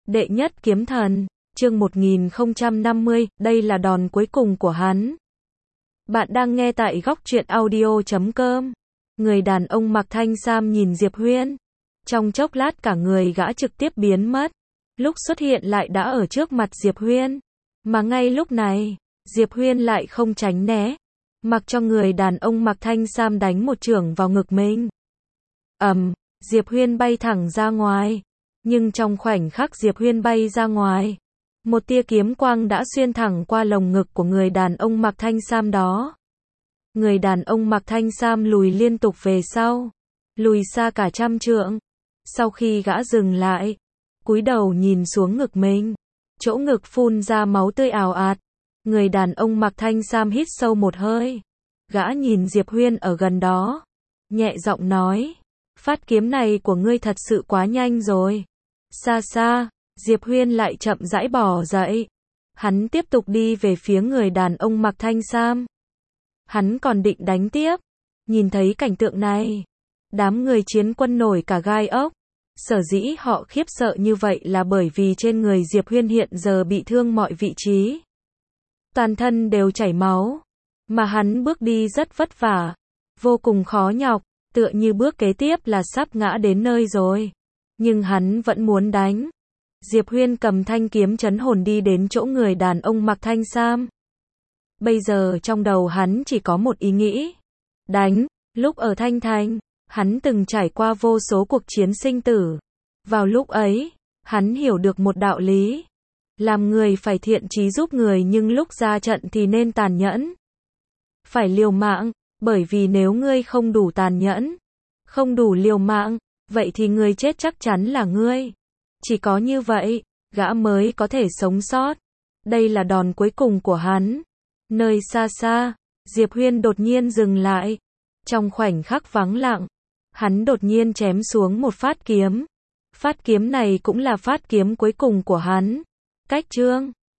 Đệ nhất kiếm thần, chương 1050, đây là đòn cuối cùng của hắn. Bạn đang nghe tại góc truyện audio.com. Người đàn ông mặc thanh sam nhìn Diệp Huyên. Trong chốc lát cả người gã trực tiếp biến mất. Lúc xuất hiện lại đã ở trước mặt Diệp Huyên. Mà ngay lúc này, Diệp Huyên lại không tránh né. Mặc cho người đàn ông mặc thanh sam đánh một chưởng vào ngực mình. Diệp Huyên bay thẳng ra ngoài. Nhưng trong khoảnh khắc Diệp Huyên bay ra ngoài, một tia kiếm quang đã xuyên thẳng qua lồng ngực của người đàn ông mặc thanh sam đó. Người đàn ông mặc thanh sam lùi liên tục về sau, lùi xa cả 100 trượng. Sau khi gã dừng lại, cúi đầu nhìn xuống ngực mình, chỗ ngực phun ra máu tươi ào ạt. Người đàn ông mặc thanh sam hít sâu một hơi. Gã nhìn Diệp Huyên ở gần đó, nhẹ giọng nói, phát kiếm này của ngươi thật sự quá nhanh rồi. Xa xa, Diệp Huyên lại chậm rãi bỏ dậy. Hắn tiếp tục đi về phía người đàn ông mặc thanh sam. Hắn còn định đánh tiếp. Nhìn thấy cảnh tượng này, đám người chiến quân nổi cả gai ốc. Sở dĩ họ khiếp sợ như vậy là bởi vì trên người Diệp Huyên hiện giờ bị thương mọi vị trí. Toàn thân đều chảy máu. Mà hắn bước đi rất vất vả, vô cùng khó nhọc, tựa như bước kế tiếp là sắp ngã đến nơi rồi. Nhưng hắn vẫn muốn đánh. Diệp Huyên cầm thanh kiếm trấn hồn đi đến chỗ người đàn ông mặc thanh sam. Bây giờ trong đầu hắn chỉ có một ý nghĩ. Đánh. Lúc ở Thanh Thành, hắn từng trải qua vô số cuộc chiến sinh tử. Vào lúc ấy, hắn hiểu được một đạo lý. Làm người phải thiện chí giúp người nhưng lúc ra trận thì nên tàn nhẫn. Phải liều mạng, bởi vì nếu ngươi không đủ tàn nhẫn, không đủ liều mạng, vậy thì người chết chắc chắn là ngươi. Chỉ có như vậy, gã mới có thể sống sót. Đây là đòn cuối cùng của hắn. Nơi xa xa, Diệp Huyên đột nhiên dừng lại. Trong khoảnh khắc vắng lặng, hắn đột nhiên chém xuống một phát kiếm. Phát kiếm này cũng là phát kiếm cuối cùng của hắn. Cách chương